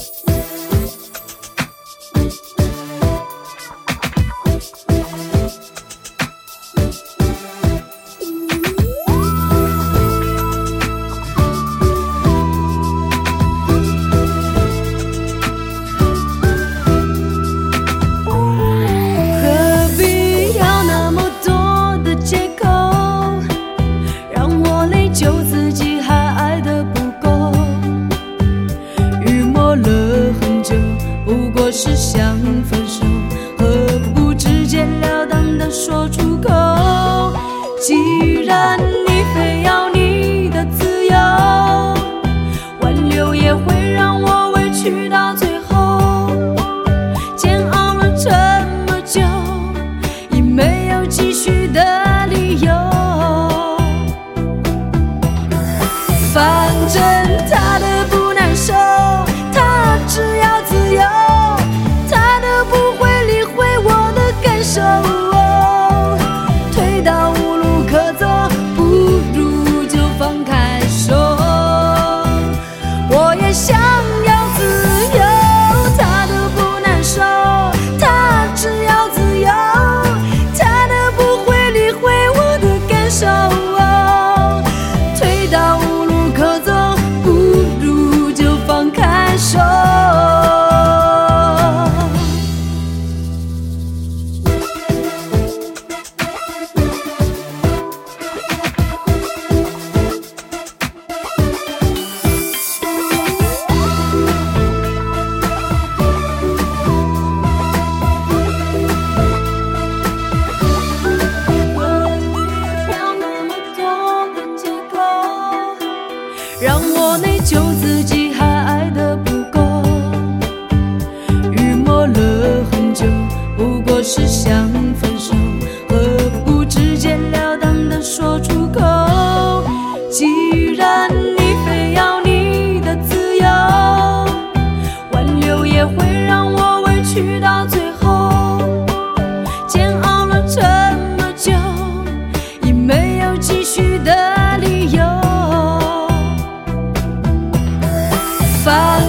是想分手，何不直截了当的说出口？既然你非要你的自由，挽留也会让我委屈到最后。煎熬了这么久，已没有继续的理由。反正他的不难受，他只要自由。推到无路可走，不如就放开手。我也想要自由，他的不难受，他只要自由，他的不会理会我的感受。推到无路可走，不如就放开手。让我内疚自己还爱得不够，预谋了很久，不过是想分手，何不直截了当的说出口？既然你非要你的自由，挽留也会让我委屈到最后。煎熬了这么久，已没有继续的理由。